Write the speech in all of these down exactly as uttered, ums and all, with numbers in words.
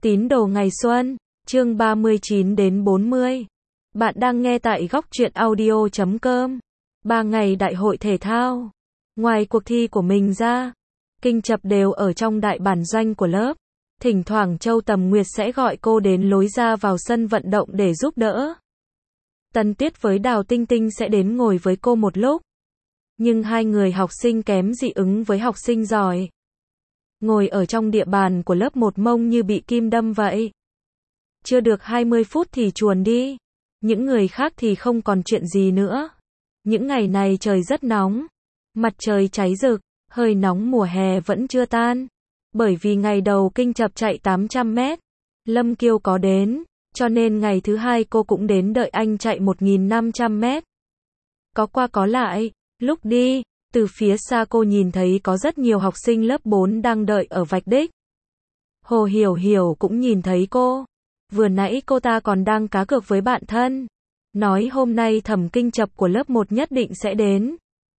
Tín đồ ngày xuân, chương ba mươi chín đến bốn mươi. Bạn đang nghe tại góc truyện audio chấm com. Ba ngày đại hội thể thao. Ngoài cuộc thi của mình ra, Kinh Chập đều ở trong đại bản doanh của lớp. Thỉnh thoảng Châu Tầm Nguyệt sẽ gọi cô đến lối ra vào sân vận động để giúp đỡ. Tân Tiết với Đào Tinh Tinh sẽ đến ngồi với cô một lúc. Nhưng hai người học sinh kém dị ứng với học sinh giỏi. Ngồi ở trong địa bàn của lớp một mông như bị kim đâm vậy. Chưa được hai mươi phút thì chuồn đi. Những người khác thì không còn chuyện gì nữa. Những ngày này trời rất nóng. Mặt trời cháy rực, hơi nóng mùa hè vẫn chưa tan. Bởi vì ngày đầu Kinh Chập chạy tám trăm mét, Lâm Kiêu có đến, cho nên ngày thứ hai cô cũng đến đợi anh chạy một nghìn năm trăm mét. Có qua có lại, lúc đi, từ phía xa cô nhìn thấy có rất nhiều học sinh lớp bốn đang đợi ở vạch đích. Hồ Hiểu Hiểu cũng nhìn thấy cô. Vừa nãy cô ta còn đang cá cược với bạn thân. Nói hôm nay Thẩm Kinh Chập của lớp một nhất định sẽ đến.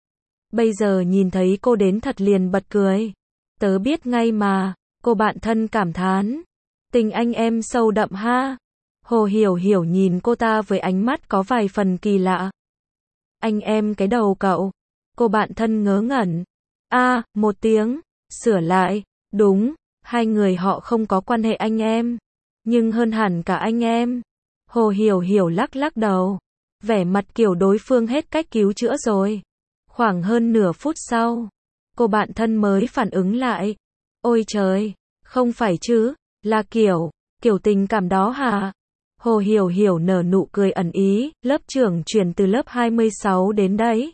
Bây giờ nhìn thấy cô đến thật liền bật cười. Tớ biết ngay mà, cô bạn thân cảm thán. Tình anh em sâu đậm ha. Hồ Hiểu Hiểu nhìn cô ta với ánh mắt có vài phần kỳ lạ. Anh em cái đầu cậu. Cô bạn thân ngớ ngẩn. A, à, một tiếng, sửa lại, đúng, hai người họ không có quan hệ anh em, nhưng hơn hẳn cả anh em. Hồ Hiểu Hiểu lắc lắc đầu, vẻ mặt kiểu đối phương hết cách cứu chữa rồi. Khoảng hơn nửa phút sau, cô bạn thân mới phản ứng lại. Ôi trời, không phải chứ, là kiểu, kiểu tình cảm đó hả? Hồ Hiểu Hiểu nở nụ cười ẩn ý, lớp trưởng chuyển từ lớp hai mươi sáu đến đấy.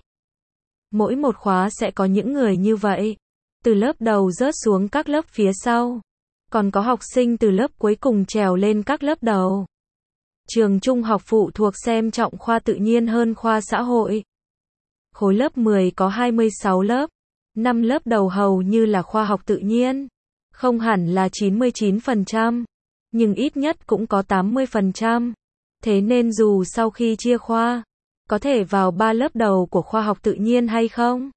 Mỗi một khóa sẽ có những người như vậy. Từ lớp đầu rớt xuống các lớp phía sau. Còn có học sinh từ lớp cuối cùng trèo lên các lớp đầu. Trường trung học phụ thuộc xem trọng khoa tự nhiên hơn khoa xã hội. Khối lớp mười có hai mươi sáu lớp. năm lớp đầu hầu như là khoa học tự nhiên. Không hẳn là chín mươi chín phần trăm. Nhưng ít nhất cũng có tám mươi phần trăm. Thế nên dù sau khi chia khoa, có thể vào ba lớp đầu của khoa học tự nhiên hay không?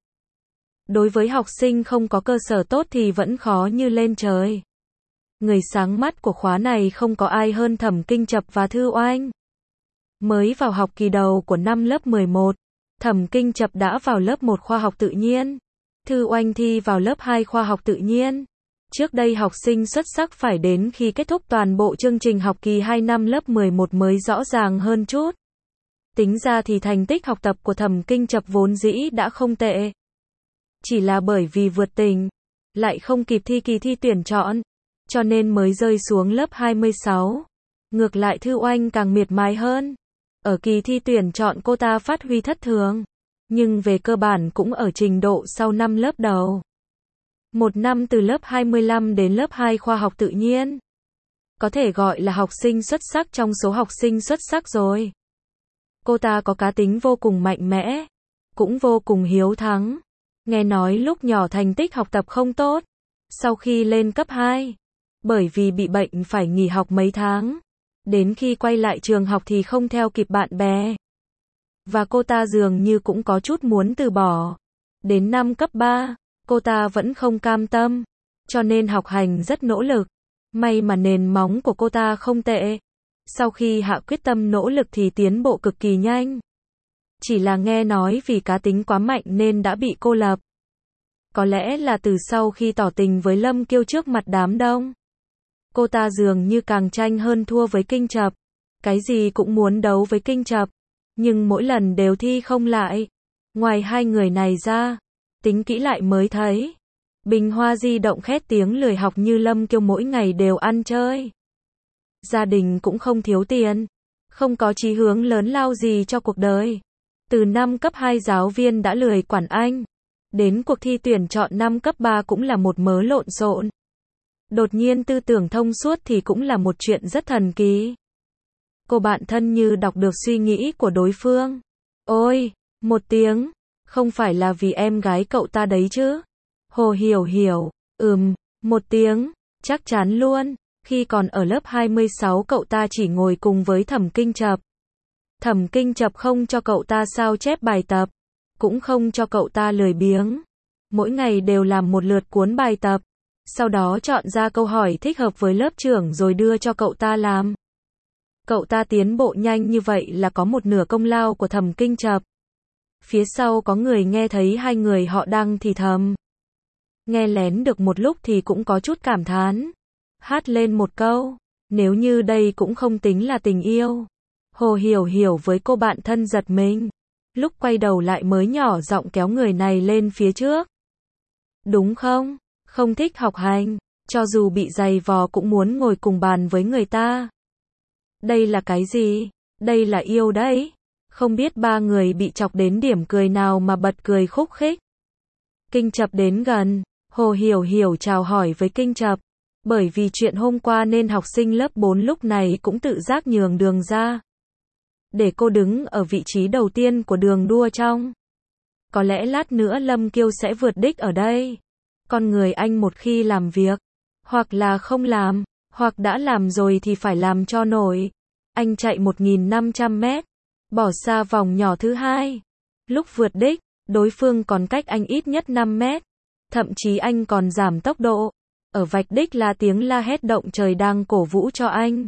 Đối với học sinh không có cơ sở tốt thì vẫn khó như lên trời. Người sáng mắt của khóa này không có ai hơn Thẩm Kinh Chập và Thư Oanh. Mới vào học kỳ đầu của năm lớp mười một, Thẩm Kinh Chập đã vào lớp một khoa học tự nhiên. Thư Oanh thi vào lớp hai khoa học tự nhiên. Trước đây học sinh xuất sắc phải đến khi kết thúc toàn bộ chương trình học kỳ hai năm lớp mười một mới rõ ràng hơn chút. Tính ra thì thành tích học tập của Thẩm Kinh Chập vốn dĩ đã không tệ. Chỉ là bởi vì vượt tỉnh, lại không kịp thi kỳ thi tuyển chọn, cho nên mới rơi xuống lớp hai mươi sáu. Ngược lại Thư Oanh càng miệt mài hơn. Ở kỳ thi tuyển chọn cô ta phát huy thất thường, nhưng về cơ bản cũng ở trình độ sau năm lớp đầu. Một năm từ lớp hai mươi lăm đến lớp hai khoa học tự nhiên. Có thể gọi là học sinh xuất sắc trong số học sinh xuất sắc rồi. Cô ta có cá tính vô cùng mạnh mẽ, cũng vô cùng hiếu thắng. Nghe nói lúc nhỏ thành tích học tập không tốt. Sau khi lên cấp hai, bởi vì bị bệnh phải nghỉ học mấy tháng. Đến khi quay lại trường học thì không theo kịp bạn bè. Và cô ta dường như cũng có chút muốn từ bỏ. Đến năm cấp ba, cô ta vẫn không cam tâm, cho nên học hành rất nỗ lực. May mà nền móng của cô ta không tệ. Sau khi hạ quyết tâm nỗ lực thì tiến bộ cực kỳ nhanh. Chỉ là nghe nói vì cá tính quá mạnh nên đã bị cô lập. Có lẽ là từ sau khi tỏ tình với Lâm Kiêu trước mặt đám đông. Cô ta dường như càng tranh hơn thua với Kinh Chập. Cái gì cũng muốn đấu với Kinh Chập. Nhưng mỗi lần đều thi không lại. Ngoài hai người này ra, tính kỹ lại mới thấy. Bình hoa di động khét tiếng lười học như Lâm Kiêu mỗi ngày đều ăn chơi. Gia đình cũng không thiếu tiền. Không có chí hướng lớn lao gì cho cuộc đời. Từ năm cấp hai giáo viên đã lười quản anh. Đến cuộc thi tuyển chọn năm cấp ba cũng là một mớ lộn xộn. Đột nhiên tư tưởng thông suốt thì cũng là một chuyện rất thần kỳ. Cô bạn thân như đọc được suy nghĩ của đối phương. Ôi, một tiếng, không phải là vì em gái cậu ta đấy chứ? Hồ Hiểu Hiểu, ừm, một tiếng, chắc chắn luôn. Khi còn ở lớp hai mươi sáu cậu ta chỉ ngồi cùng với Thẩm Kinh Chập. Thẩm Kinh Chập không cho cậu ta sao chép bài tập, cũng không cho cậu ta lười biếng. Mỗi ngày đều làm một lượt cuốn bài tập. Sau đó chọn ra câu hỏi thích hợp với lớp trưởng rồi đưa cho cậu ta làm. Cậu ta tiến bộ nhanh như vậy là có một nửa công lao của Thẩm Kinh Chập. Phía sau có người nghe thấy hai người họ đang thì thầm. Nghe lén được một lúc thì cũng có chút cảm thán. Hát lên một câu. Nếu như đây cũng không tính là tình yêu. Hồ Hiểu Hiểu với cô bạn thân giật mình. Lúc quay đầu lại mới nhỏ giọng kéo người này lên phía trước. Đúng không? Không thích học hành. Cho dù bị giày vò cũng muốn ngồi cùng bàn với người ta. Đây là cái gì? Đây là yêu đấy. Không biết ba người bị chọc đến điểm cười nào mà bật cười khúc khích. Kinh Chập đến gần. Hồ Hiểu Hiểu chào hỏi với Kinh Chập. Bởi vì chuyện hôm qua nên học sinh lớp bốn lúc này cũng tự giác nhường đường ra. Để cô đứng ở vị trí đầu tiên của đường đua trong. Có lẽ lát nữa Lâm Kiêu sẽ vượt đích ở đây. Con người anh một khi làm việc, hoặc là không làm, hoặc đã làm rồi thì phải làm cho nổi. Anh chạy một nghìn năm trăm mét, bỏ xa vòng nhỏ thứ hai. Lúc vượt đích, đối phương còn cách anh ít nhất năm mét. Thậm chí anh còn giảm tốc độ. Ở vạch đích là tiếng la hét động trời đang cổ vũ cho anh.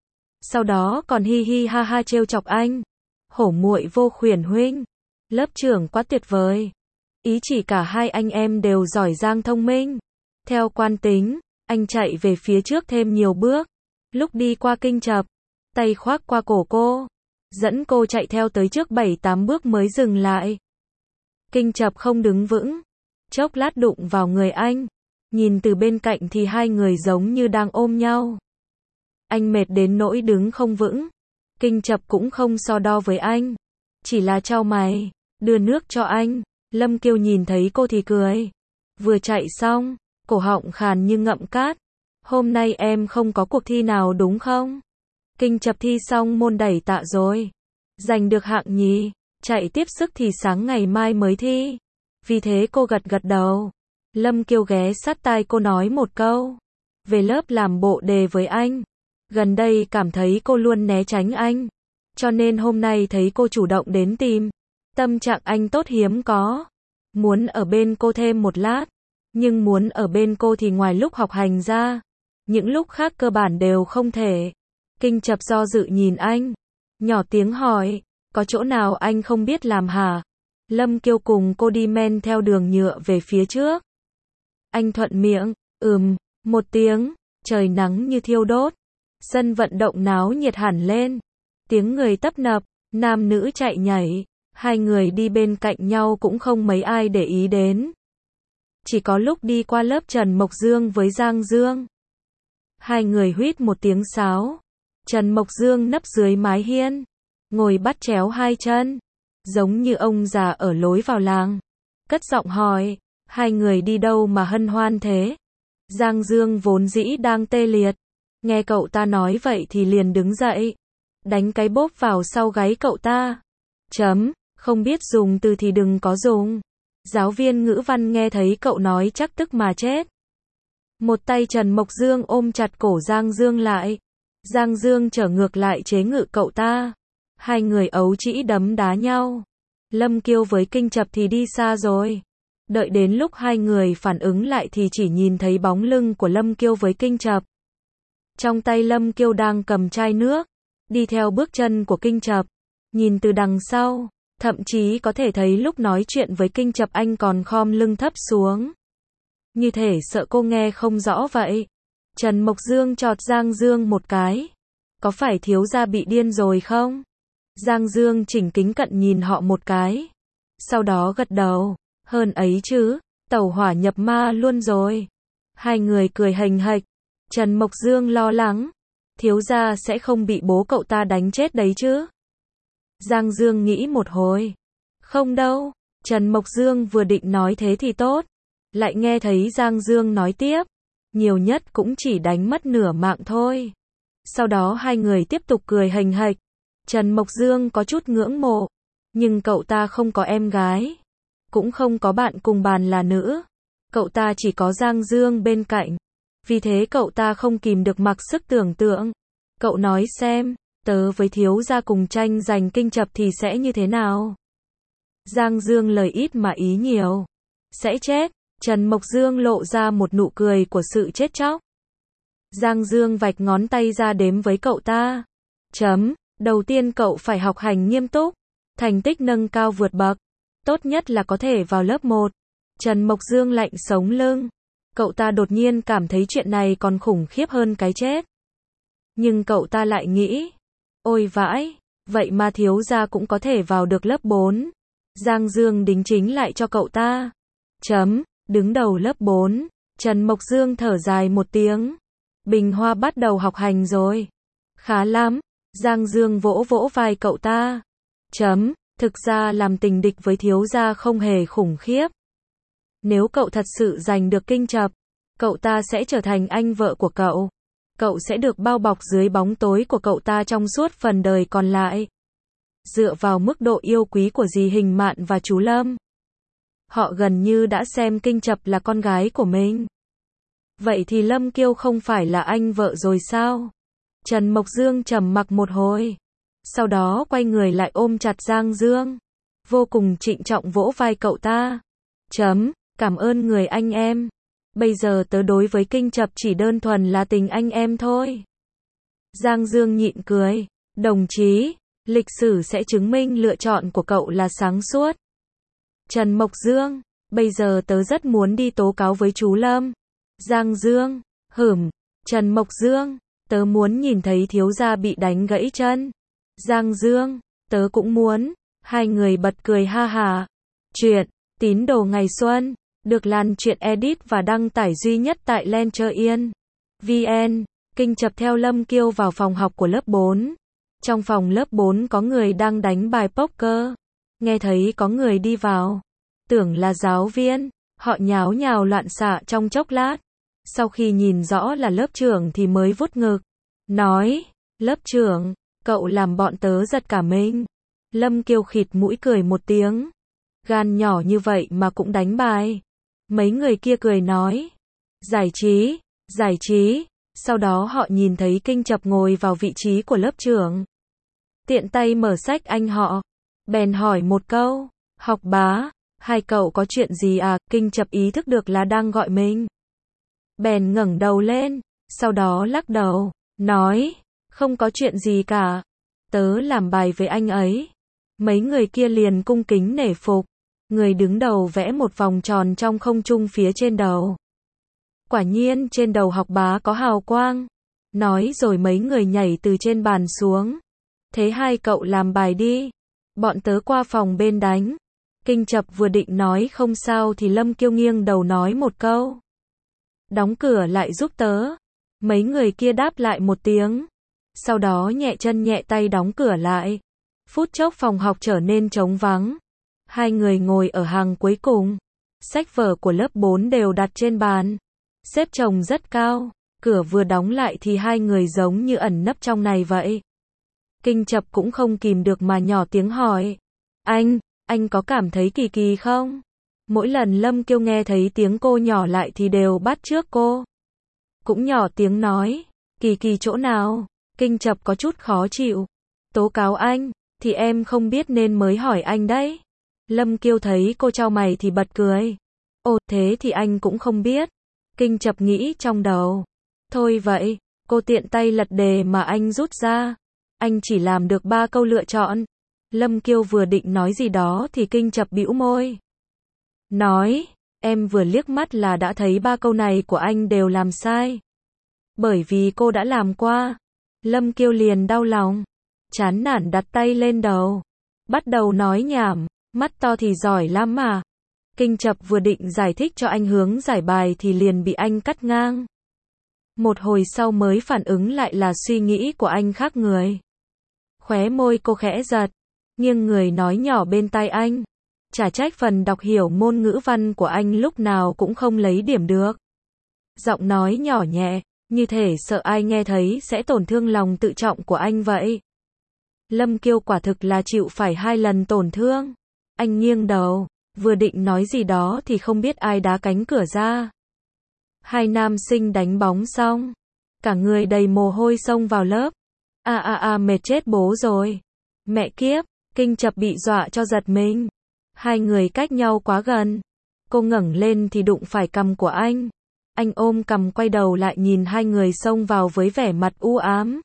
Sau đó còn hi hi ha ha trêu chọc anh. Hổ muội vô khuyển huynh. Lớp trưởng quá tuyệt vời. Ý chỉ cả hai anh em đều giỏi giang thông minh. Theo quan tính, anh chạy về phía trước thêm nhiều bước. Lúc đi qua Kinh Chập, tay khoác qua cổ cô, dẫn cô chạy theo tới trước bảy tám bước mới dừng lại. Kinh Chập không đứng vững, chốc lát đụng vào người anh. Nhìn từ bên cạnh thì hai người giống như đang ôm nhau. Anh mệt đến nỗi đứng không vững. Kinh Chập cũng không so đo với anh. Chỉ là chau mày, đưa nước cho anh. Lâm Kiêu nhìn thấy cô thì cười. Vừa chạy xong, cổ họng khàn như ngậm cát. Hôm nay em không có cuộc thi nào đúng không? Kinh Chập thi xong môn đẩy tạ rồi. Giành được hạng nhì. Chạy tiếp sức thì sáng ngày mai mới thi. Vì thế cô gật gật đầu. Lâm Kiêu ghé sát tai cô nói một câu. Về lớp làm bộ đề với anh. Gần đây cảm thấy cô luôn né tránh anh. Cho nên hôm nay thấy cô chủ động đến tìm. Tâm trạng anh tốt hiếm có. Muốn ở bên cô thêm một lát. Nhưng muốn ở bên cô thì ngoài lúc học hành ra. Những lúc khác cơ bản đều không thể. Kinh Chập do dự nhìn anh. Nhỏ tiếng hỏi. Có chỗ nào anh không biết làm hả? Lâm Kiêu cùng cô đi men theo đường nhựa về phía trước. Anh thuận miệng. Ừm, một tiếng. Trời nắng như thiêu đốt. Sân vận động náo nhiệt hẳn lên. Tiếng người tấp nập. Nam nữ chạy nhảy. Hai người đi bên cạnh nhau cũng không mấy ai để ý đến. Chỉ có lúc đi qua lớp Trần Mộc Dương với Giang Dương. Hai người huýt một tiếng sáo. Trần Mộc Dương nấp dưới mái hiên. Ngồi bắt chéo hai chân. Giống như ông già ở lối vào làng. Cất giọng hỏi. Hai người đi đâu mà hân hoan thế? Giang Dương vốn dĩ đang tê liệt. Nghe cậu ta nói vậy thì liền đứng dậy. Đánh cái bốp vào sau gáy cậu ta. Chấm. Không biết dùng từ thì đừng có dùng. Giáo viên ngữ văn nghe thấy cậu nói chắc tức mà chết. Một tay Trần Mộc Dương ôm chặt cổ Giang Dương lại. Giang Dương trở ngược lại chế ngự cậu ta. Hai người ấu trĩ đấm đá nhau. Lâm Kiêu với Kinh Chập thì đi xa rồi. Đợi đến lúc hai người phản ứng lại thì chỉ nhìn thấy bóng lưng của Lâm Kiêu với Kinh Chập. Trong tay Lâm Kiêu đang cầm chai nước. Đi theo bước chân của Kinh Chập. Nhìn từ đằng sau. Thậm chí có thể thấy lúc nói chuyện với Kinh Chập anh còn khom lưng thấp xuống. Như thể sợ cô nghe không rõ vậy. Trần Mộc Dương chọt Giang Dương một cái. Có phải thiếu gia bị điên rồi không? Giang Dương chỉnh kính cận nhìn họ một cái. Sau đó gật đầu. Hơn ấy chứ, tẩu hỏa nhập ma luôn rồi. Hai người cười hềnh hệch. Trần Mộc Dương lo lắng. Thiếu gia sẽ không bị bố cậu ta đánh chết đấy chứ? Giang Dương nghĩ một hồi. Không đâu. Trần Mộc Dương vừa định nói thế thì tốt. Lại nghe thấy Giang Dương nói tiếp. Nhiều nhất cũng chỉ đánh mất nửa mạng thôi. Sau đó hai người tiếp tục cười hềnh hệch. Trần Mộc Dương có chút ngưỡng mộ. Nhưng cậu ta không có em gái. Cũng không có bạn cùng bàn là nữ. Cậu ta chỉ có Giang Dương bên cạnh. Vì thế cậu ta không kìm được mặc sức tưởng tượng. Cậu nói xem, tớ với thiếu gia cùng tranh giành Kinh Chập thì sẽ như thế nào? Giang Dương lời ít mà ý nhiều. Sẽ chết. Trần Mộc Dương lộ ra một nụ cười của sự chết chóc. Giang Dương vạch ngón tay ra đếm với cậu ta. Chấm, đầu tiên cậu phải học hành nghiêm túc, thành tích nâng cao vượt bậc, tốt nhất là có thể vào lớp một. Trần Mộc Dương lạnh sống lưng. Cậu ta đột nhiên cảm thấy chuyện này còn khủng khiếp hơn cái chết. Nhưng cậu ta lại nghĩ, ôi vãi, vậy mà thiếu gia cũng có thể vào được lớp bốn. Giang Dương đính chính lại cho cậu ta. Chấm, đứng đầu lớp bốn. Trần Mộc Dương thở dài một tiếng. Bình Hoa bắt đầu học hành rồi. Khá lắm. Giang Dương vỗ vỗ vai cậu ta. Chấm, thực ra làm tình địch với thiếu gia không hề khủng khiếp. Nếu cậu thật sự giành được kinh chập, cậu ta sẽ trở thành anh vợ của cậu. Cậu sẽ được bao bọc dưới bóng tối của cậu ta trong suốt phần đời còn lại. Dựa vào mức độ yêu quý của dì Hình Mạn và chú Lâm, họ gần như đã xem Kinh Chập là con gái của mình. Vậy thì Lâm Kiêu không phải là anh vợ rồi sao? Trần Mộc Dương trầm mặc một hồi. Sau đó quay người lại ôm chặt Giang Dương. Vô cùng trịnh trọng vỗ vai cậu ta. Chấm, cảm ơn người anh em. Bây giờ tớ đối với Kinh Chập chỉ đơn thuần là tình anh em thôi. Giang Dương nhịn cười. Đồng chí, lịch sử sẽ chứng minh lựa chọn của cậu là sáng suốt. Trần Mộc Dương, bây giờ tớ rất muốn đi tố cáo với chú Lâm. Giang Dương, hửm. Trần Mộc Dương, tớ muốn nhìn thấy thiếu gia bị đánh gãy chân. Giang Dương, tớ cũng muốn. Hai người bật cười ha hà. Chuyện Tín Đồ Ngày Xuân được lan truyện edit và đăng tải duy nhất tại Lencher Yên. vê en. Kinh Chập theo Lâm Kiêu vào phòng học của lớp bốn. Trong phòng lớp bốn có người đang đánh bài poker. Nghe thấy có người đi vào, tưởng là giáo viên, họ nháo nhào loạn xạ trong chốc lát. Sau khi nhìn rõ là lớp trưởng thì mới vuốt ngực, nói, lớp trưởng, cậu làm bọn tớ giật cả mình. Lâm Kiêu khịt mũi cười một tiếng. Gan nhỏ như vậy mà cũng đánh bài. Mấy người kia cười nói, giải trí, giải trí. Sau đó họ nhìn thấy Kinh Chập ngồi vào vị trí của lớp trưởng. Tiện tay mở sách anh họ. Bèn hỏi một câu, học bá, hai cậu có chuyện gì à? Kinh Chập ý thức được là đang gọi mình. Bèn ngẩng đầu lên, sau đó lắc đầu, nói, không có chuyện gì cả. Tớ làm bài với anh ấy. Mấy người kia liền cung kính nể phục. Người đứng đầu vẽ một vòng tròn trong không trung phía trên đầu. Quả nhiên trên đầu học bá có hào quang. Nói rồi mấy người nhảy từ trên bàn xuống. Thế hai cậu làm bài đi. Bọn tớ qua phòng bên đánh. Kinh Chập vừa định nói không sao thì Lâm Kiêu nghiêng đầu nói một câu. Đóng cửa lại giúp tớ. Mấy người kia đáp lại một tiếng. Sau đó nhẹ chân nhẹ tay đóng cửa lại. Phút chốc phòng học trở nên trống vắng. Hai người ngồi ở hàng cuối cùng. Sách vở của lớp bốn đều đặt trên bàn. Xếp chồng rất cao. Cửa vừa đóng lại thì hai người giống như ẩn nấp trong này vậy. Kinh Chập cũng không kìm được mà nhỏ tiếng hỏi. Anh, anh có cảm thấy kỳ kỳ không? Mỗi lần Lâm Kiêu nghe thấy tiếng cô nhỏ lại thì đều bắt chước cô. Cũng nhỏ tiếng nói. Kỳ kỳ chỗ nào? Kinh Chập có chút khó chịu. Tố cáo anh, thì em không biết nên mới hỏi anh đấy. Lâm Kiêu thấy cô chau mày thì bật cười. Ồ, thế thì anh cũng không biết. Kinh Chập nghĩ trong đầu. Thôi vậy, cô tiện tay lật đề mà anh rút ra. Anh chỉ làm được ba câu lựa chọn. Lâm Kiêu vừa định nói gì đó thì Kinh Chập bĩu môi. Nói, em vừa liếc mắt là đã thấy ba câu này của anh đều làm sai. Bởi vì cô đã làm qua. Lâm Kiêu liền đau lòng. Chán nản đặt tay lên đầu. Bắt đầu nói nhảm, mắt to thì giỏi lắm mà. Kinh Chập vừa định giải thích cho anh hướng giải bài thì liền bị anh cắt ngang. Một hồi sau mới phản ứng lại là suy nghĩ của anh khác người. Khóe môi cô khẽ giật, nghiêng người nói nhỏ bên tai anh. Chả trách phần đọc hiểu môn ngữ văn của anh lúc nào cũng không lấy điểm được. Giọng nói nhỏ nhẹ, như thể sợ ai nghe thấy sẽ tổn thương lòng tự trọng của anh vậy. Lâm Kiêu quả thực là chịu phải hai lần tổn thương. Anh nghiêng đầu, vừa định nói gì đó thì không biết ai đá cánh cửa ra. Hai nam sinh đánh bóng xong, cả người đầy mồ hôi xông vào lớp. A a a mệt chết bố rồi. Mẹ kiếp, Kinh Chập bị dọa cho giật mình. Hai người cách nhau quá gần. Cô ngẩng lên thì đụng phải cằm của anh. Anh ôm cằm quay đầu lại nhìn hai người xông vào với vẻ mặt u ám.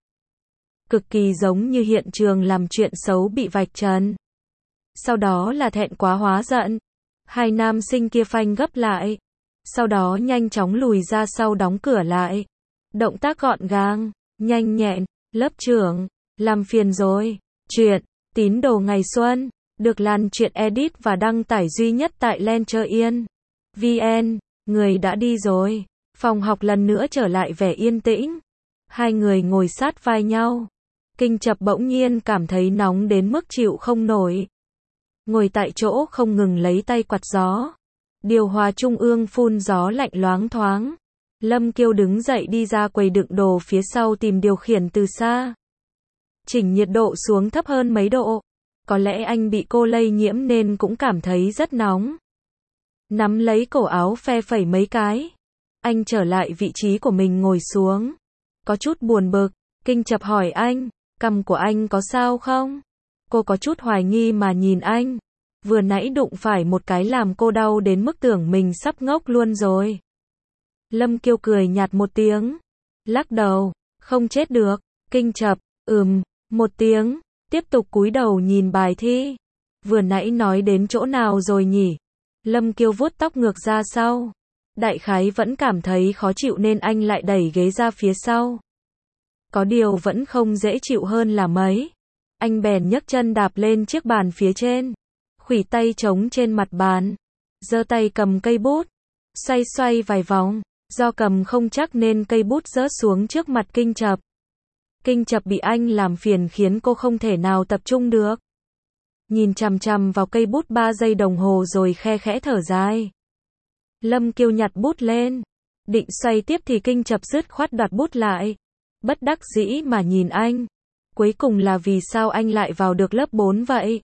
Cực kỳ giống như hiện trường làm chuyện xấu bị vạch trần. Sau đó là thẹn quá hóa giận. Hai nam sinh kia phanh gấp lại. Sau đó nhanh chóng lùi ra sau đóng cửa lại. Động tác gọn gàng, nhanh nhẹn. Lớp trưởng, làm phiền rồi. Chuyện Tín đồ ngày xuân được lan truyện edit và đăng tải duy nhất tại Lencher Yên. vn. Người đã đi rồi. Phòng học lần nữa trở lại vẻ yên tĩnh. Hai người ngồi sát vai nhau. Kinh Chập bỗng nhiên cảm thấy nóng đến mức chịu không nổi. Ngồi tại chỗ không ngừng lấy tay quạt gió. Điều hòa trung ương phun gió lạnh loáng thoáng. Lâm Kiêu đứng dậy đi ra quầy đựng đồ phía sau tìm điều khiển từ xa. Chỉnh nhiệt độ xuống thấp hơn mấy độ. Có lẽ anh bị cô lây nhiễm nên cũng cảm thấy rất nóng. Nắm lấy cổ áo phe phẩy mấy cái. Anh trở lại vị trí của mình ngồi xuống. Có chút buồn bực. Kinh Chập hỏi anh, cằm của anh có sao không? Cô có chút hoài nghi mà nhìn anh. Vừa nãy đụng phải một cái làm cô đau đến mức tưởng mình sắp ngốc luôn rồi. Lâm Kiêu cười nhạt một tiếng. Lắc đầu, không chết được. Kinh Chập, ừm, một tiếng. Tiếp tục cúi đầu nhìn bài thi. Vừa nãy nói đến chỗ nào rồi nhỉ? Lâm Kiêu vuốt tóc ngược ra sau. Đại khái vẫn cảm thấy khó chịu nên anh lại đẩy ghế ra phía sau. Có điều vẫn không dễ chịu hơn là mấy. Anh bèn nhấc chân đạp lên chiếc bàn phía trên. Khuỷu tay trống trên mặt bàn. Giơ tay cầm cây bút. Xoay xoay vài vòng. Do cầm không chắc nên cây bút rớt xuống trước mặt Kinh Chập. Kinh Chập bị anh làm phiền khiến cô không thể nào tập trung được. Nhìn chằm chằm vào cây bút ba giây đồng hồ rồi khe khẽ thở dài. Lâm Kiêu nhặt bút lên. Định xoay tiếp thì Kinh Chập dứt khoát đoạt bút lại. Bất đắc dĩ mà nhìn anh. Cuối cùng là vì sao anh lại vào được lớp bốn vậy?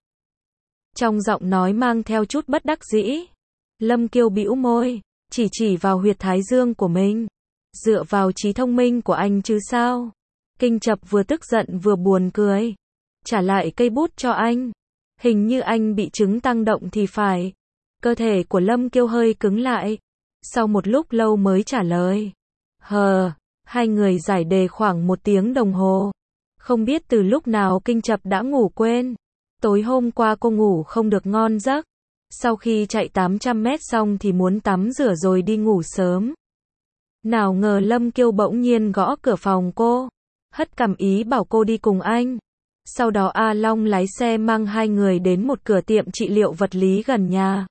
Trong giọng nói mang theo chút bất đắc dĩ. Lâm Kiêu bĩu môi. Chỉ chỉ vào huyệt thái dương của mình. Dựa vào trí thông minh của anh chứ sao? Kinh Chập vừa tức giận vừa buồn cười. Trả lại cây bút cho anh. Hình như anh bị chứng tăng động thì phải. Cơ thể của Lâm Kiêu hơi cứng lại. Sau một lúc lâu mới trả lời. Hờ, hai người giải đề khoảng một tiếng đồng hồ. Không biết từ lúc nào Kinh Chập đã ngủ quên. Tối hôm qua cô ngủ không được ngon giấc. Sau khi chạy tám trăm mét xong thì muốn tắm rửa rồi đi ngủ sớm. Nào ngờ Lâm Kiêu bỗng nhiên gõ cửa phòng cô. Hất cằm ý bảo cô đi cùng anh. Sau đó A Long lái xe mang hai người đến một cửa tiệm trị liệu vật lý gần nhà.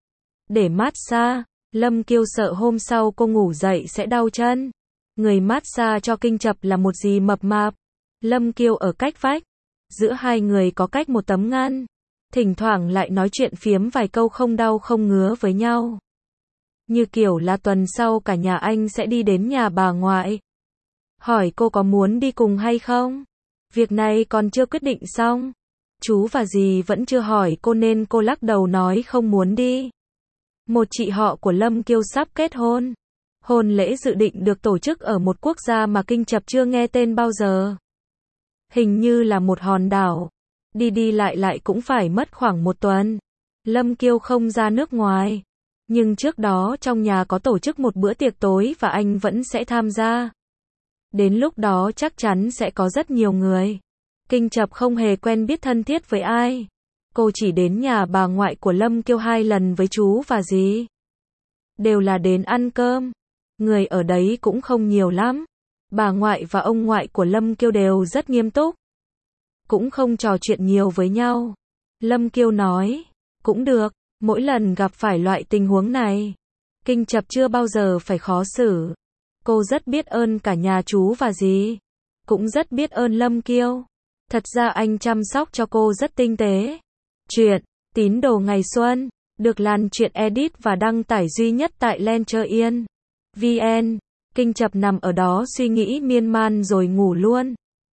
Để massage, Lâm Kiêu sợ hôm sau cô ngủ dậy sẽ đau chân. Người massage cho Kinh Chập là một dì mập mạp. Lâm Kiêu ở cách vách. Giữa hai người có cách một tấm ngăn. Thỉnh thoảng lại nói chuyện phiếm vài câu không đau không ngứa với nhau. Như kiểu là tuần sau cả nhà anh sẽ đi đến nhà bà ngoại. Hỏi cô có muốn đi cùng hay không? Việc này còn chưa quyết định xong. Chú và dì vẫn chưa hỏi cô nên cô lắc đầu nói không muốn đi. Một chị họ của Lâm Kiêu sắp kết hôn. Hôn lễ dự định được tổ chức ở một quốc gia mà Kinh Chập chưa nghe tên bao giờ. Hình như là một hòn đảo. Đi đi lại lại cũng phải mất khoảng một tuần. Lâm Kiêu không ra nước ngoài. Nhưng trước đó trong nhà có tổ chức một bữa tiệc tối và anh vẫn sẽ tham gia. Đến lúc đó chắc chắn sẽ có rất nhiều người. Kinh Chập không hề quen biết thân thiết với ai. Cô chỉ đến nhà bà ngoại của Lâm Kiêu hai lần với chú và dì. Đều là đến ăn cơm. Người ở đấy cũng không nhiều lắm. Bà ngoại và ông ngoại của Lâm Kiêu đều rất nghiêm túc. Cũng không trò chuyện nhiều với nhau. Lâm Kiêu nói, cũng được, mỗi lần gặp phải loại tình huống này. Kinh Chập chưa bao giờ phải khó xử. Cô rất biết ơn cả nhà chú và dì. Cũng rất biết ơn Lâm Kiêu. Thật ra anh chăm sóc cho cô rất tinh tế. Chuyện Tín đồ ngày xuân được lan truyện edit và đăng tải duy nhất tại Lencher Yên. vn. Kinh Chập nằm ở đó suy nghĩ miên man rồi ngủ luôn.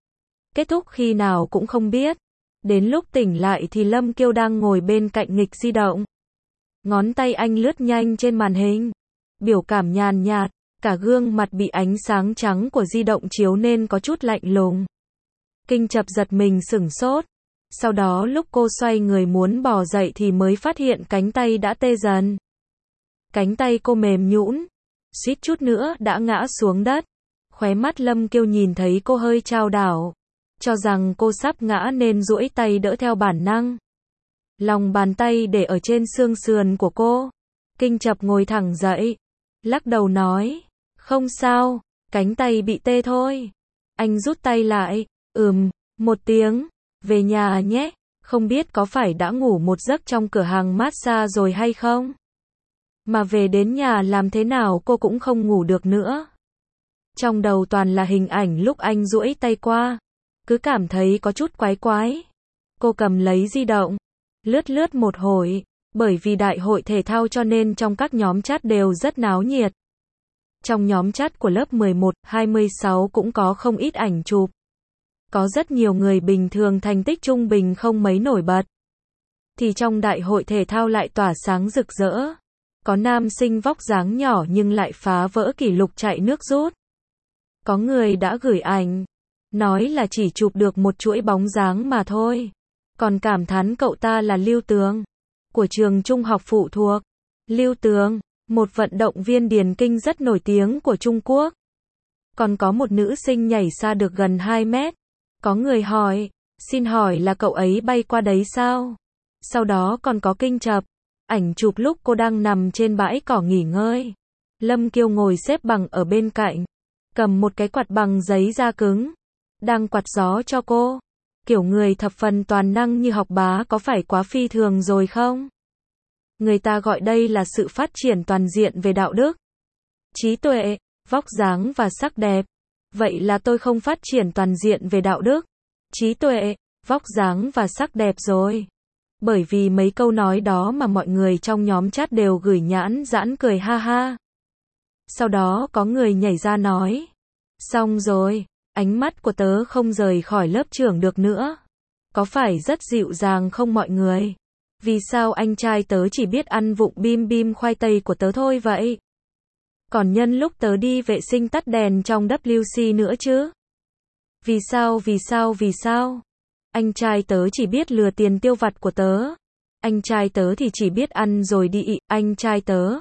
Kết thúc khi nào cũng không biết. Đến lúc tỉnh lại thì Lâm Kiêu đang ngồi bên cạnh nghịch di động. Ngón tay anh lướt nhanh trên màn hình. Biểu cảm nhàn nhạt, cả gương mặt bị ánh sáng trắng của di động chiếu nên có chút lạnh lùng. Kinh Chập giật mình sửng sốt. Sau đó lúc cô xoay người muốn bò dậy thì mới phát hiện cánh tay đã tê dần. Cánh tay cô mềm nhũn, suýt chút nữa đã ngã xuống đất. Khóe mắt Lâm Kiêu nhìn thấy cô hơi chao đảo, cho rằng cô sắp ngã nên duỗi tay đỡ theo bản năng. Lòng bàn tay để ở trên xương sườn của cô. Kinh Chập ngồi thẳng dậy, lắc đầu nói, không sao, cánh tay bị tê thôi. Anh rút tay lại, ừm, một tiếng, về nhà nhé, không biết có phải đã ngủ một giấc trong cửa hàng massage rồi hay không? Mà về đến nhà làm thế nào cô cũng không ngủ được nữa. Trong đầu toàn là hình ảnh lúc anh duỗi tay qua, cứ cảm thấy có chút quái quái. Cô cầm lấy di động, lướt lướt một hồi, bởi vì đại hội thể thao cho nên trong các nhóm chat đều rất náo nhiệt. Trong nhóm chat của lớp mười một, hai mươi sáu cũng có không ít ảnh chụp. Có rất nhiều người bình thường thành tích trung bình không mấy nổi bật. Thì trong đại hội thể thao lại tỏa sáng rực rỡ. Có nam sinh vóc dáng nhỏ nhưng lại phá vỡ kỷ lục chạy nước rút. Có người đã gửi ảnh, nói là chỉ chụp được một chuỗi bóng dáng mà thôi. Còn cảm thán cậu ta là Lưu Tường, của trường trung học phụ thuộc. Lưu Tường, một vận động viên điền kinh rất nổi tiếng của Trung Quốc. Còn có một nữ sinh nhảy xa được gần hai mét. Có người hỏi, xin hỏi là cậu ấy bay qua đấy sao? Sau đó còn có Kinh Chập, ảnh chụp lúc cô đang nằm trên bãi cỏ nghỉ ngơi. Lâm Kiêu ngồi xếp bằng ở bên cạnh, cầm một cái quạt bằng giấy da cứng, đang quạt gió cho cô. Kiểu người thập phần toàn năng như học bá có phải quá phi thường rồi không? Người ta gọi đây là sự phát triển toàn diện về đạo đức, trí tuệ, vóc dáng và sắc đẹp. Vậy là tôi không phát triển toàn diện về đạo đức, trí tuệ, vóc dáng và sắc đẹp rồi. Bởi vì mấy câu nói đó mà mọi người trong nhóm chat đều gửi nhãn giãn cười ha ha. Sau đó có người nhảy ra nói, xong rồi, ánh mắt của tớ không rời khỏi lớp trưởng được nữa. Có phải rất dịu dàng không mọi người? Vì sao anh trai tớ chỉ biết ăn vụng bim bim khoai tây của tớ thôi vậy? Còn nhân lúc tớ đi vệ sinh tắt đèn trong W C nữa chứ? Vì sao vì sao vì sao? Anh trai tớ chỉ biết lừa tiền tiêu vặt của tớ. Anh trai tớ thì chỉ biết ăn rồi đi ị, anh trai tớ.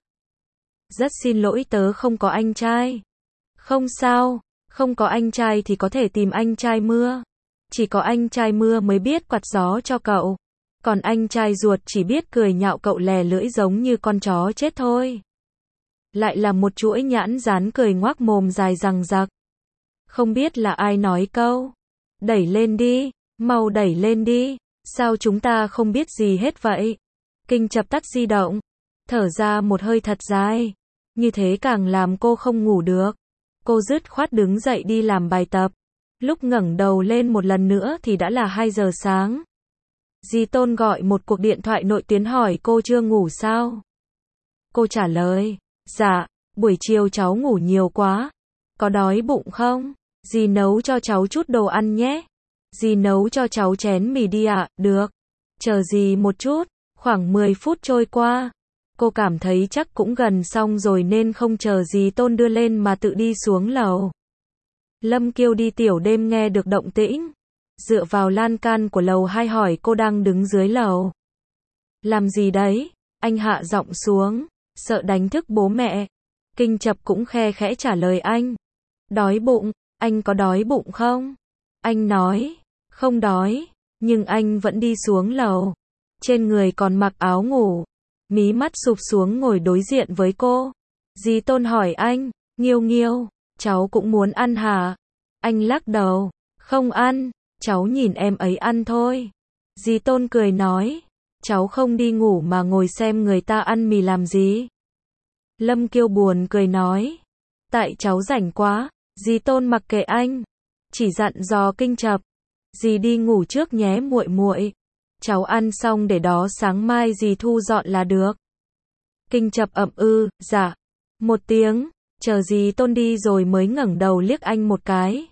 Rất xin lỗi tớ không có anh trai. Không sao, không có anh trai thì có thể tìm anh trai Mưa. Chỉ có anh trai Mưa mới biết quạt gió cho cậu. Còn anh trai ruột chỉ biết cười nhạo cậu lè lưỡi giống như con chó chết thôi. Lại là một chuỗi nhãn dán cười ngoác mồm dài rằng rặc. Không biết là ai nói câu, đẩy lên đi, mau đẩy lên đi, sao chúng ta không biết gì hết vậy? Kinh Chập tắt di động, thở ra một hơi thật dài, như thế càng làm cô không ngủ được. Cô dứt khoát đứng dậy đi làm bài tập. Lúc ngẩng đầu lên một lần nữa thì đã là hai giờ sáng. Dì Tôn gọi một cuộc điện thoại nội tuyến hỏi cô chưa ngủ sao? Cô trả lời, dạ, buổi chiều cháu ngủ nhiều quá. Có đói bụng không? Dì nấu cho cháu chút đồ ăn nhé. Dì nấu cho cháu chén mì đi ạ, à? Được. Chờ dì một chút, khoảng mười phút trôi qua. Cô cảm thấy chắc cũng gần xong rồi nên không chờ dì Tôn đưa lên mà tự đi xuống lầu. Lâm Kiêu đi tiểu đêm nghe được động tĩnh. Dựa vào lan can của lầu hai hỏi cô đang đứng dưới lầu. Làm gì đấy? Anh hạ giọng xuống, sợ đánh thức bố mẹ. Kinh Chập cũng khe khẽ trả lời anh. Đói bụng, anh có đói bụng không? Anh nói, không đói, nhưng anh vẫn đi xuống lầu. Trên người còn mặc áo ngủ, mí mắt sụp xuống ngồi đối diện với cô. Dì Tôn hỏi anh, Nghiêu Nghiêu, cháu cũng muốn ăn hả? Anh lắc đầu, không ăn, cháu nhìn em ấy ăn thôi. Dì Tôn cười nói, cháu không đi ngủ mà ngồi xem người ta ăn mì làm gì? Lâm Kiêu buồn cười nói, tại cháu rảnh quá. Dì Tôn mặc kệ anh, chỉ dặn dò Kinh Chập, dì đi ngủ trước nhé muội muội. Cháu ăn xong để đó sáng mai dì thu dọn là được. Kinh Chập ậm ư, dạ. Một tiếng, chờ dì Tôn đi rồi mới ngẩng đầu liếc anh một cái.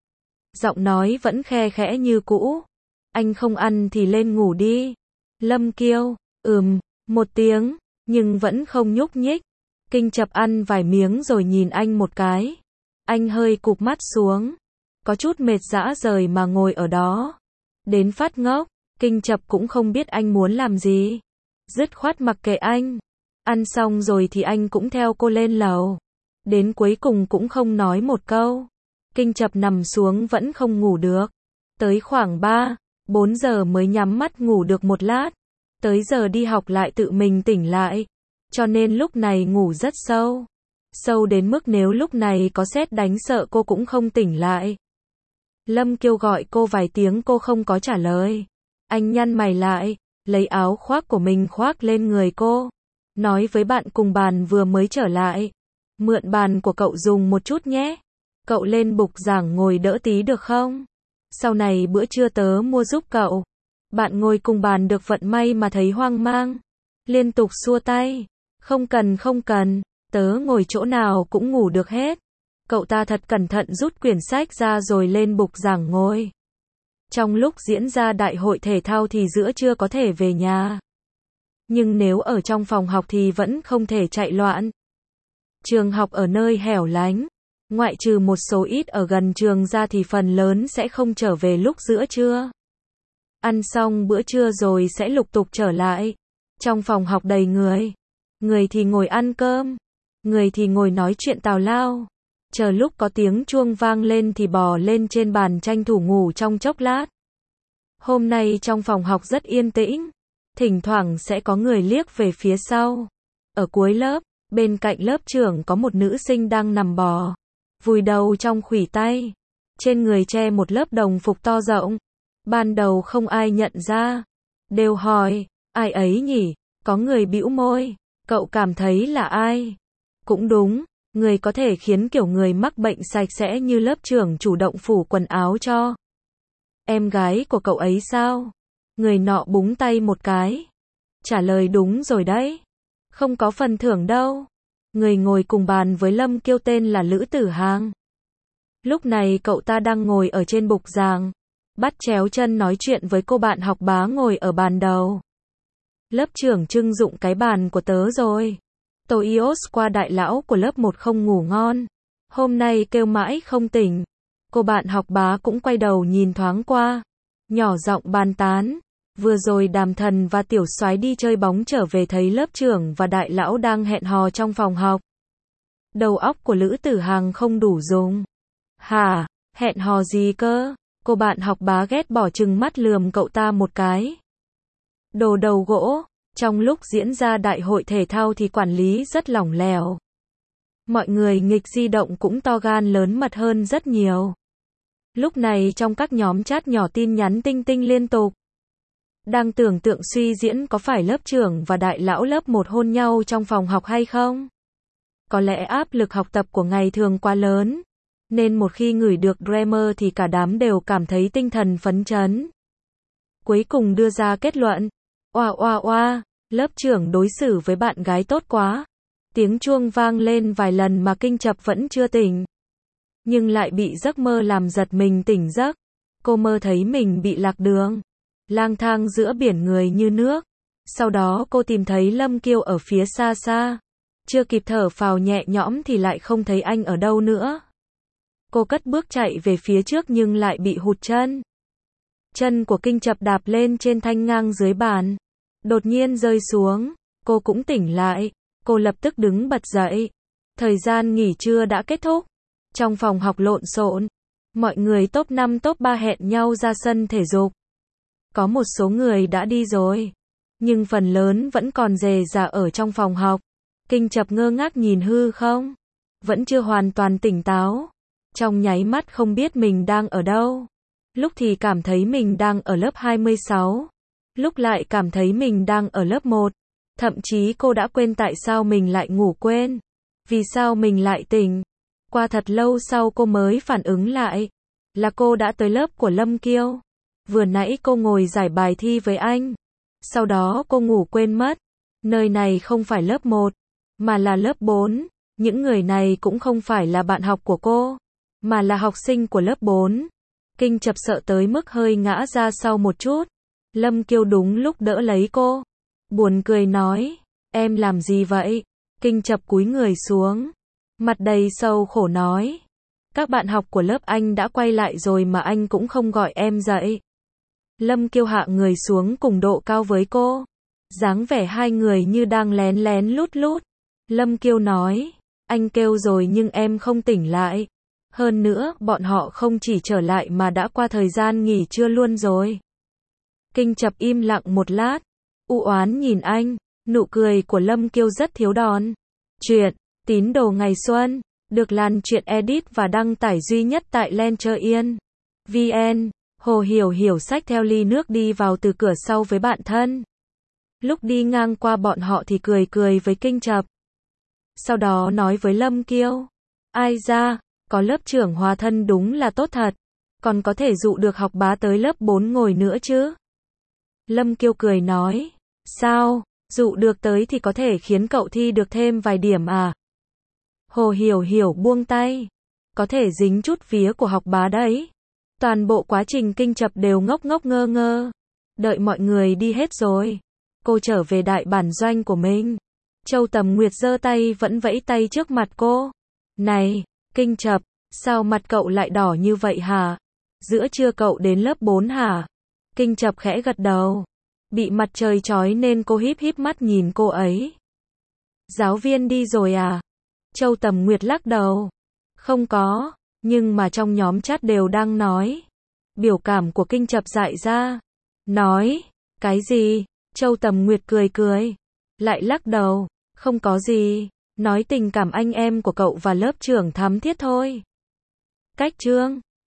Giọng nói vẫn khe khẽ như cũ. Anh không ăn thì lên ngủ đi. Lâm Kiêu, ừm, một tiếng, nhưng vẫn không nhúc nhích. Kinh Chập ăn vài miếng rồi nhìn anh một cái. Anh hơi cụp mắt xuống, có chút mệt dã rời mà ngồi ở đó. Đến phát ngốc, Kinh Chập cũng không biết anh muốn làm gì. Dứt khoát mặc kệ anh. Ăn xong rồi thì anh cũng theo cô lên lầu. Đến cuối cùng cũng không nói một câu. Kinh Chập nằm xuống vẫn không ngủ được. Tới khoảng ba, bốn giờ mới nhắm mắt ngủ được một lát. Tới giờ đi học lại tự mình tỉnh lại. Cho nên lúc này ngủ rất sâu. Sâu đến mức nếu lúc này có sét đánh sợ cô cũng không tỉnh lại. Lâm Kiêu gọi cô vài tiếng cô không có trả lời. Anh nhăn mày lại, lấy áo khoác của mình khoác lên người cô. Nói với bạn cùng bàn vừa mới trở lại. Mượn bàn của cậu dùng một chút nhé. Cậu lên bục giảng ngồi đỡ tí được không? Sau này bữa trưa tớ mua giúp cậu. Bạn ngồi cùng bàn được vận may mà thấy hoang mang. Liên tục xua tay. Không cần không cần, tớ ngồi chỗ nào cũng ngủ được hết. Cậu ta thật cẩn thận rút quyển sách ra rồi lên bục giảng ngồi. Trong lúc diễn ra đại hội thể thao thì giữa trưa có thể về nhà. Nhưng nếu ở trong phòng học thì vẫn không thể chạy loạn. Trường học ở nơi hẻo lánh. Ngoại trừ một số ít ở gần trường ra thì phần lớn sẽ không trở về lúc giữa trưa. Ăn xong bữa trưa rồi sẽ lục tục trở lại. Trong phòng học đầy người. Người thì ngồi ăn cơm. Người thì ngồi nói chuyện tào lao. Chờ lúc có tiếng chuông vang lên thì bò lên trên bàn tranh thủ ngủ trong chốc lát. Hôm nay trong phòng học rất yên tĩnh. Thỉnh thoảng sẽ có người liếc về phía sau. Ở cuối lớp, bên cạnh lớp trưởng có một nữ sinh đang nằm bò. Vùi đầu trong khuỷu tay. Trên người che một lớp đồng phục to rộng. Ban đầu không ai nhận ra. Đều hỏi, ai ấy nhỉ? Có người bĩu môi. Cậu cảm thấy là ai? Cũng đúng, người có thể khiến kiểu người mắc bệnh sạch sẽ như lớp trưởng chủ động phủ quần áo cho. Em gái của cậu ấy sao? Người nọ búng tay một cái. Trả lời đúng rồi đấy. Không có phần thưởng đâu. Người ngồi cùng bàn với Lâm Kiêu tên là Lữ Tử Hàng. Lúc này cậu ta đang ngồi ở trên bục giảng. Bắt chéo chân nói chuyện với cô bạn học bá ngồi ở bàn đầu. Lớp trưởng trưng dụng cái bàn của tớ rồi. Toios qua đại lão của lớp một không ngủ ngon. Hôm nay kêu mãi không tỉnh. Cô bạn học bá cũng quay đầu nhìn thoáng qua. Nhỏ giọng bàn tán. Vừa rồi Đàm Thần và Tiểu Soái đi chơi bóng trở về thấy lớp trưởng và đại lão đang hẹn hò trong phòng học. Đầu óc của Lữ Tử Hàng không đủ dùng. Hả, hẹn hò gì cơ? Cô bạn học bá ghét bỏ chừng mắt lườm cậu ta một cái. Đồ đầu gỗ, trong lúc diễn ra đại hội thể thao thì quản lý rất lỏng lẻo. Mọi người nghịch di động cũng to gan lớn mật hơn rất nhiều. Lúc này trong các nhóm chat nhỏ tin nhắn tinh tinh liên tục. Đang tưởng tượng suy diễn có phải lớp trưởng và đại lão lớp một hôn nhau trong phòng học hay không? Có lẽ áp lực học tập của ngày thường quá lớn, nên một khi ngửi được Dreamer thì cả đám đều cảm thấy tinh thần phấn chấn. Cuối cùng đưa ra kết luận. Oa oa oa, lớp trưởng đối xử với bạn gái tốt quá. Tiếng chuông vang lên vài lần mà Kinh Chập vẫn chưa tỉnh. Nhưng lại bị giấc mơ làm giật mình tỉnh giấc. Cô mơ thấy mình bị lạc đường. Lang thang giữa biển người như nước. Sau đó cô tìm thấy Lâm Kiêu ở phía xa xa. Chưa kịp thở phào nhẹ nhõm thì lại không thấy anh ở đâu nữa. Cô cất bước chạy về phía trước nhưng lại bị hụt chân. Chân của Kinh Chập đạp lên trên thanh ngang dưới bàn. Đột nhiên rơi xuống. Cô cũng tỉnh lại. Cô lập tức đứng bật dậy. Thời gian nghỉ trưa đã kết thúc. Trong phòng học lộn xộn. Mọi người top năm top ba hẹn nhau ra sân thể dục. Có một số người đã đi rồi. Nhưng phần lớn vẫn còn rề rà ở trong phòng học. Kinh Chập ngơ ngác nhìn hư không. Vẫn chưa hoàn toàn tỉnh táo. Trong nháy mắt không biết mình đang ở đâu. Lúc thì cảm thấy mình đang ở lớp hai mươi sáu. Lúc lại cảm thấy mình đang ở lớp một. Thậm chí cô đã quên tại sao mình lại ngủ quên. Vì sao mình lại tỉnh. Qua thật lâu sau cô mới phản ứng lại. Là cô đã tới lớp của Lâm Kiêu. Vừa nãy cô ngồi giải bài thi với anh. Sau đó cô ngủ quên mất. Nơi này không phải lớp một. Mà là lớp bốn. Những người này cũng không phải là bạn học của cô. Mà là học sinh của lớp bốn. Kinh Chập sợ tới mức hơi ngã ra sau một chút. Lâm Kiêu đúng lúc đỡ lấy cô. Buồn cười nói. Em làm gì vậy? Kinh Chập cúi người xuống. Mặt đầy sầu khổ nói. Các bạn học của lớp anh đã quay lại rồi mà anh cũng không gọi em dậy. Lâm Kiêu hạ người xuống cùng độ cao với cô. Dáng vẻ hai người như đang lén lén lút lút. Lâm Kiêu nói, anh kêu rồi nhưng em không tỉnh lại. Hơn nữa, bọn họ không chỉ trở lại mà đã qua thời gian nghỉ trưa luôn rồi. Kinh Chập im lặng một lát, u oán nhìn anh, nụ cười của Lâm Kiêu rất thiếu đòn. Chuyện Tín Đồ Ngày Xuân được lan truyện edit và đăng tải duy nhất tại Lencher Yên. vê en. Hồ Hiểu Hiểu xách theo ly nước đi vào từ cửa sau với bạn thân. Lúc đi ngang qua bọn họ thì cười cười với Kinh Chập. Sau đó nói với Lâm Kiêu, ai ra, có lớp trưởng Hòa Thân đúng là tốt thật, còn có thể dụ được học bá tới lớp bốn ngồi nữa chứ. Lâm Kiêu cười nói, sao, dụ được tới thì có thể khiến cậu thi được thêm vài điểm à? Hồ Hiểu Hiểu buông tay, có thể dính chút vía của học bá đấy. Toàn bộ quá trình Kinh Chập đều ngốc ngốc ngơ ngơ. Đợi mọi người đi hết rồi, cô trở về đại bản doanh của mình. Châu Tầm Nguyệt giơ tay vẫn vẫy tay trước mặt cô. Này, Kinh Chập, sao mặt cậu lại đỏ như vậy hả? Giữa trưa cậu đến lớp bốn hả? Kinh Chập khẽ gật đầu. Bị mặt trời chói nên cô híp híp mắt nhìn cô ấy. Giáo viên đi rồi à? Châu Tầm Nguyệt lắc đầu. Không có, nhưng mà trong nhóm chat đều đang nói. Biểu cảm của Kinh Chập dại ra. Nói, cái gì? Châu Tầm Nguyệt cười cười. Lại lắc đầu, không có gì. Nói tình cảm anh em của cậu và lớp trưởng thắm thiết thôi. Cách chương